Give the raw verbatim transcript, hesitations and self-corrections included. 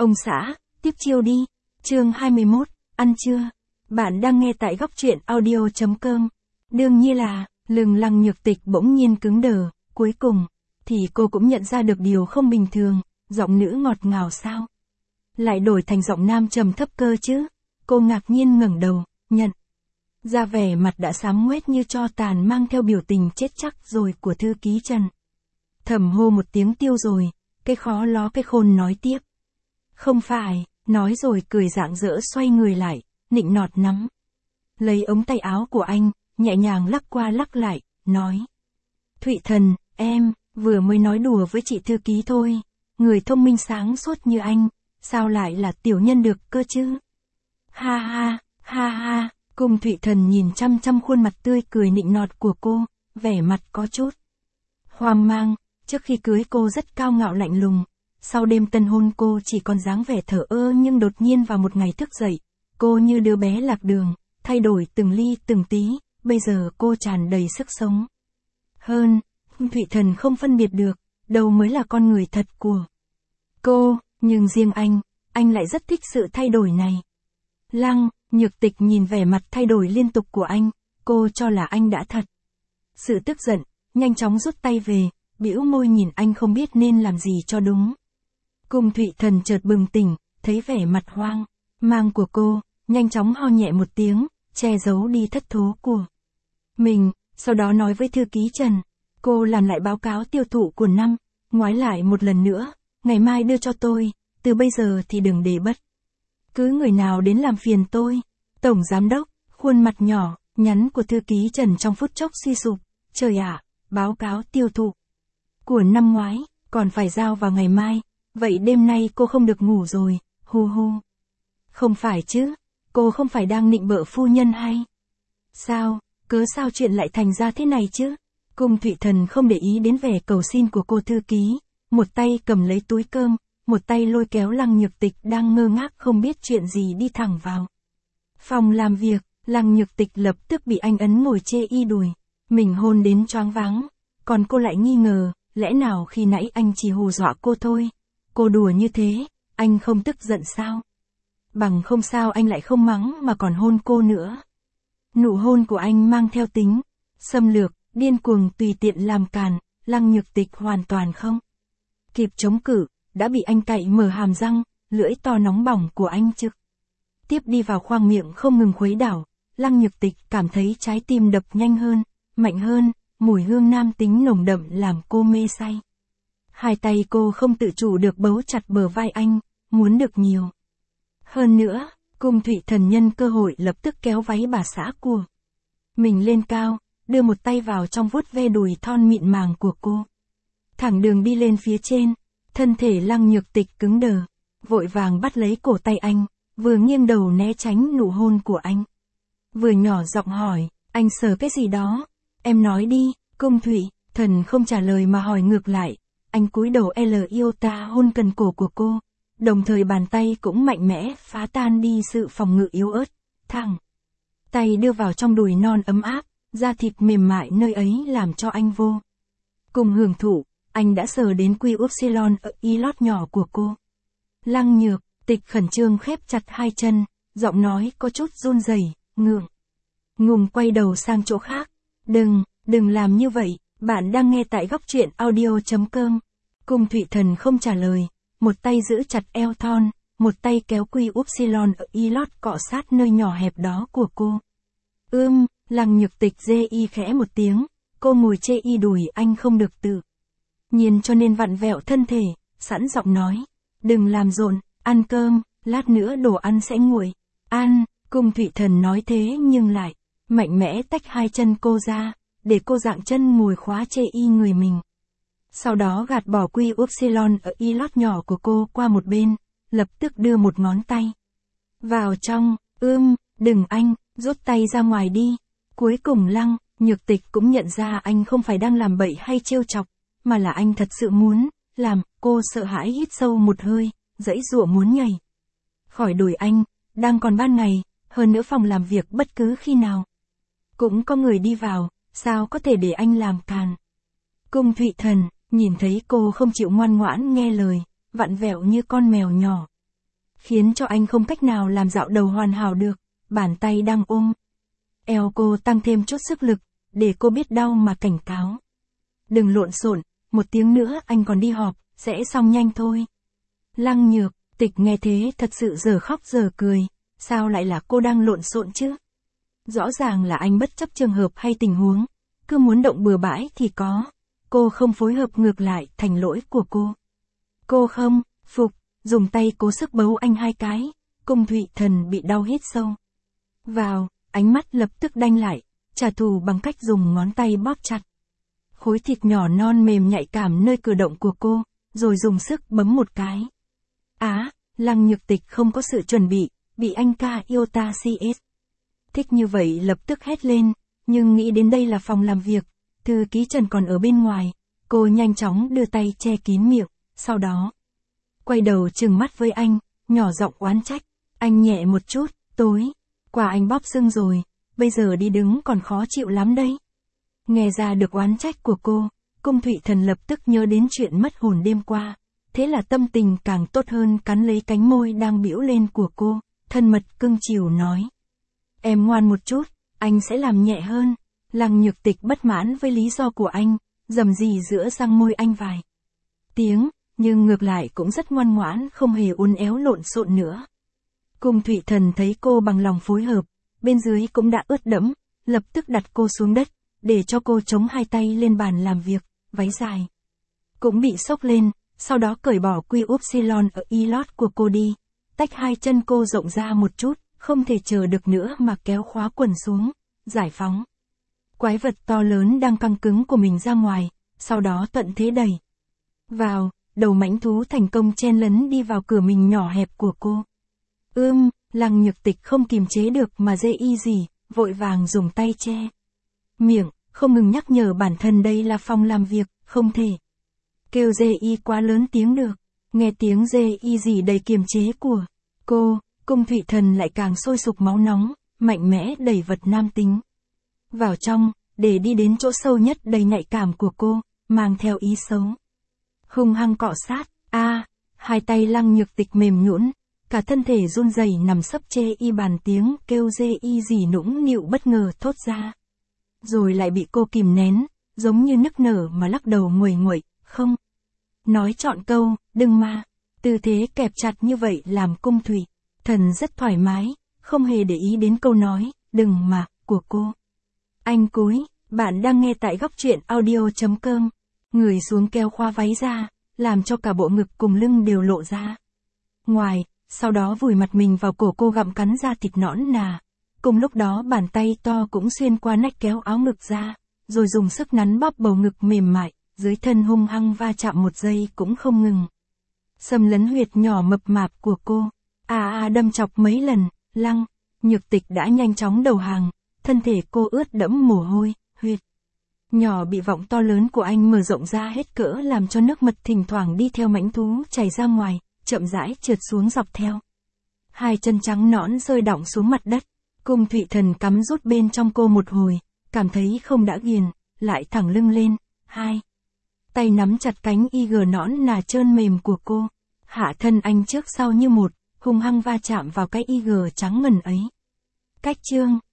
Ông xã, tiếp chiêu đi. Chương hai mươi mốt, ăn trưa. Bạn đang nghe tại góc truyện audio chấm com. Đương nhiên là, lưng Lăng Nhược Tịch bỗng nhiên cứng đờ, cuối cùng, thì cô cũng nhận ra được điều không bình thường, giọng nữ ngọt ngào sao? Lại đổi thành giọng nam trầm thấp cơ chứ? Cô ngạc nhiên ngẩng đầu, nhận ra vẻ mặt đã xám ngoét như tro tàn mang theo biểu tình chết chắc rồi của thư ký Trần. Thầm hô một tiếng tiêu rồi, cái khó ló cái khôn nói tiếp. Không phải, nói rồi cười rạng rỡ xoay người lại, nịnh nọt nắm lấy ống tay áo của anh, nhẹ nhàng lắc qua lắc lại, nói. Thụy Thần, em, vừa mới nói đùa với chị thư ký thôi, người thông minh sáng suốt như anh, sao lại là tiểu nhân được cơ chứ? Ha ha, ha ha, cùng Thụy Thần nhìn chăm chăm khuôn mặt tươi cười nịnh nọt của cô, vẻ mặt có chút hoang mang, trước khi cưới cô rất cao ngạo lạnh lùng, sau đêm tân hôn cô chỉ còn dáng vẻ thờ ơ nhưng đột nhiên vào một ngày thức dậy, cô như đứa bé lạc đường, thay đổi từng ly từng tí, bây giờ cô tràn đầy sức sống. Hơn, Thụy Thần không phân biệt được, đâu mới là con người thật của cô, nhưng riêng anh, anh lại rất thích sự thay đổi này. Lăng Nhược Tịch nhìn vẻ mặt thay đổi liên tục của anh, cô cho là anh đã thật sự tức giận, nhanh chóng rút tay về, bĩu môi nhìn anh không biết nên làm gì cho đúng. Cung Thụy Thần chợt bừng tỉnh, thấy vẻ mặt hoang mang của cô, nhanh chóng ho nhẹ một tiếng, che giấu đi thất thố của mình, sau đó nói với thư ký Trần, cô làm lại báo cáo tiêu thụ của năm ngoái lại một lần nữa, ngày mai đưa cho tôi, từ bây giờ thì đừng để bất cứ người nào đến làm phiền tôi. Tổng giám đốc, khuôn mặt nhỏ nhắn của thư ký Trần trong phút chốc suy sụp, trời ạ, báo cáo tiêu thụ của năm ngoái còn phải giao vào ngày mai, vậy đêm nay cô không được ngủ rồi, hu hu. Không phải chứ, cô không phải đang nịnh bợ phu nhân hay sao, cớ sao chuyện lại thành ra thế này chứ? Cung Thụy Thần không để ý đến vẻ cầu xin của cô thư ký, một tay cầm lấy túi cơm, một tay lôi kéo Lăng Nhược Tịch đang ngơ ngác không biết chuyện gì đi thẳng vào phòng làm việc. Lăng Nhược Tịch lập tức bị anh ấn ngồi chê y đùi, mình hôn đến choáng váng, còn cô lại nghi ngờ, lẽ nào khi nãy anh chỉ hù dọa cô thôi, cô đùa như thế, anh không tức giận sao? Bằng không sao anh lại không mắng mà còn hôn cô nữa. Nụ hôn của anh mang theo tính xâm lược, điên cuồng tùy tiện làm càn, Lăng Nhược Tịch hoàn toàn không kịp chống cự, đã bị anh cạy mở hàm răng, lưỡi to nóng bỏng của anh trực tiếp đi vào khoang miệng không ngừng khuấy đảo. Lăng Nhược Tịch cảm thấy trái tim đập nhanh hơn, mạnh hơn, mùi hương nam tính nồng đậm làm cô mê say. Hai tay cô không tự chủ được bấu chặt bờ vai anh, muốn được nhiều hơn nữa. Cung Thụy Thần nhân cơ hội lập tức kéo váy bà xã của mình lên cao, đưa một tay vào trong vuốt ve đùi thon mịn màng của cô, thẳng đường đi lên phía trên. Thân thể Lăng Nhược Tịch cứng đờ, vội vàng bắt lấy cổ tay anh, vừa nghiêng đầu né tránh nụ hôn của anh, vừa nhỏ giọng hỏi, anh sờ cái gì đó? Em nói đi. Cung Thụy Thần không trả lời mà hỏi ngược lại, anh cúi đầu L iota hôn cần cổ của cô, đồng thời bàn tay cũng mạnh mẽ phá tan đi sự phòng ngự yếu ớt, thẳng tay đưa vào trong đùi non ấm áp, da thịt mềm mại nơi ấy làm cho anh vô cùng hưởng thụ. Anh đã sờ đến quy upsilon ở y lót nhỏ của cô. Lăng Nhược Tịch khẩn trương khép chặt hai chân, giọng nói có chút run rẩy, ngượng ngùng quay đầu sang chỗ khác. Đừng, đừng làm như vậy, bạn đang nghe tại góc truyện audio chấm com. Cung Thụy Thần không trả lời, một tay giữ chặt eo thon, một tay kéo quy upsilon ở y lót cọ sát nơi nhỏ hẹp đó của cô. Ưm, Lăng Nhược Tịch dê y khẽ một tiếng, cô ngồi chê y đùi anh không được tự nhiên cho nên vặn vẹo thân thể, sẵn giọng nói, đừng làm rộn, ăn cơm, lát nữa đồ ăn sẽ nguội. Ăn. Cung Thụy Thần nói thế nhưng lại mạnh mẽ tách hai chân cô ra, để cô dạng chân ngồi khóa chê y người mình. Sau đó gạt bỏ quy upsilon ở y lót nhỏ của cô qua một bên, lập tức đưa một ngón tay vào trong. Ưm, đừng anh, rút tay ra ngoài đi. Cuối cùng Lăng Nhược Tịch cũng nhận ra anh không phải đang làm bậy hay trêu chọc, mà là anh thật sự muốn làm. Cô sợ hãi hít sâu một hơi, giãy giụa muốn nhảy khỏi đùi anh. Đang còn ban ngày, hơn nữa phòng làm việc bất cứ khi nào cũng có người đi vào, sao có thể để anh làm càn. Cung Thụy Thần nhìn thấy cô không chịu ngoan ngoãn nghe lời, vặn vẹo như con mèo nhỏ, khiến cho anh không cách nào làm dạo đầu hoàn hảo được, bàn tay đang ôm eo cô tăng thêm chút sức lực, để cô biết đau mà cảnh cáo. Đừng lộn xộn, một tiếng nữa anh còn đi họp, sẽ xong nhanh thôi. Lăng Nhược Tịch nghe thế thật sự giờ khóc giờ cười, sao lại là cô đang lộn xộn chứ? Rõ ràng là anh bất chấp trường hợp hay tình huống, cứ muốn động bừa bãi thì có. Cô không phối hợp ngược lại thành lỗi của cô. Cô không phục, dùng tay cố sức bấu anh hai cái, Cung Thụy Thần bị đau hít sâu vào, ánh mắt lập tức đanh lại, trả thù bằng cách dùng ngón tay bóp chặt khối thịt nhỏ non mềm nhạy cảm nơi cử động của cô, rồi dùng sức bấm một cái. Á, Lăng Nhược Tịch không có sự chuẩn bị, bị anh ca yêu ta xê ét. Thích như vậy lập tức hét lên, nhưng nghĩ đến đây là phòng làm việc, thư ký Trần còn ở bên ngoài, cô nhanh chóng đưa tay che kín miệng, sau đó quay đầu trừng mắt với anh, nhỏ giọng oán trách, anh nhẹ một chút, tối qua anh bóp sưng rồi, bây giờ đi đứng còn khó chịu lắm đấy. Nghe ra được oán trách của cô, Cung Thụy Thần lập tức nhớ đến chuyện mất hồn đêm qua, thế là tâm tình càng tốt hơn, cắn lấy cánh môi đang bĩu lên của cô, thân mật cưng chiều nói. Em ngoan một chút, anh sẽ làm nhẹ hơn. Lăng Nhược Tịch bất mãn với lý do của anh, rầm rì giữa răng môi anh vài tiếng, nhưng ngược lại cũng rất ngoan ngoãn, không hề uốn éo lộn xộn nữa. Cung Thụy Thần thấy cô bằng lòng phối hợp, bên dưới cũng đã ướt đẫm, lập tức đặt cô xuống đất, để cho cô chống hai tay lên bàn làm việc, váy dài cũng bị xốc lên, sau đó cởi bỏ quy upsilon ở y lót của cô đi, tách hai chân cô rộng ra một chút, không thể chờ được nữa mà kéo khóa quần xuống, giải phóng quái vật to lớn đang căng cứng của mình ra ngoài, sau đó tận thế đẩy vào, đầu mãnh thú thành công chen lấn đi vào cửa mình nhỏ hẹp của cô. Ưm, Lăng Nhược Tịch không kìm chế được mà dê y gì, vội vàng dùng tay che miệng, không ngừng nhắc nhở bản thân đây là phòng làm việc, không thể kêu dê y quá lớn tiếng được. Nghe tiếng dê y gì đầy kiềm chế của cô, Cung Thụy Thần lại càng sôi sục máu nóng, mạnh mẽ đẩy vật nam tính vào trong, để đi đến chỗ sâu nhất đầy nhạy cảm của cô, mang theo ý xấu. Hung hăng cọ sát, a, à, hai tay Lăng Nhược Tịch mềm nhũn, cả thân thể run rẩy nằm sấp chê y bàn tiếng kêu dê y gì nũng nịu bất ngờ thốt ra. Rồi lại bị cô kìm nén, giống như nức nở mà lắc đầu nguầy nguậy, không nói trọn câu, đừng mà. Tư thế kẹp chặt như vậy làm Cung Thụy Thần rất thoải mái, không hề để ý đến câu nói, đừng mà, của cô. Anh cúi, bạn đang nghe tại góc truyện audio.com. Người xuống kéo khóa váy ra, làm cho cả bộ ngực cùng lưng đều lộ ra ngoài, sau đó vùi mặt mình vào cổ cô gặm cắn da thịt nõn nà. Cùng lúc đó bàn tay to cũng xuyên qua nách kéo áo ngực ra, rồi dùng sức nắn bóp bầu ngực mềm mại, dưới thân hung hăng va chạm một giây cũng không ngừng. Xâm lấn huyệt nhỏ mập mạp của cô, a à, a à, đâm chọc mấy lần, Lăng Nhược Tịch đã nhanh chóng đầu hàng, thân thể cô ướt đẫm mồ hôi, huyệt nhỏ bị vọng to lớn của anh mở rộng ra hết cỡ làm cho nước mật thỉnh thoảng đi theo mãnh thú chảy ra ngoài, chậm rãi trượt xuống dọc theo. Hai chân trắng nõn rơi đọng xuống mặt đất, Cung Thụy Thần cắm rút bên trong cô một hồi, cảm thấy không đã ghiền, lại thẳng lưng lên, hai tay nắm chặt cánh y gờ nõn nà trơn mềm của cô, hạ thân anh trước sau như một, hung hăng va chạm vào cái y gờ trắng ngần ấy. Cách chương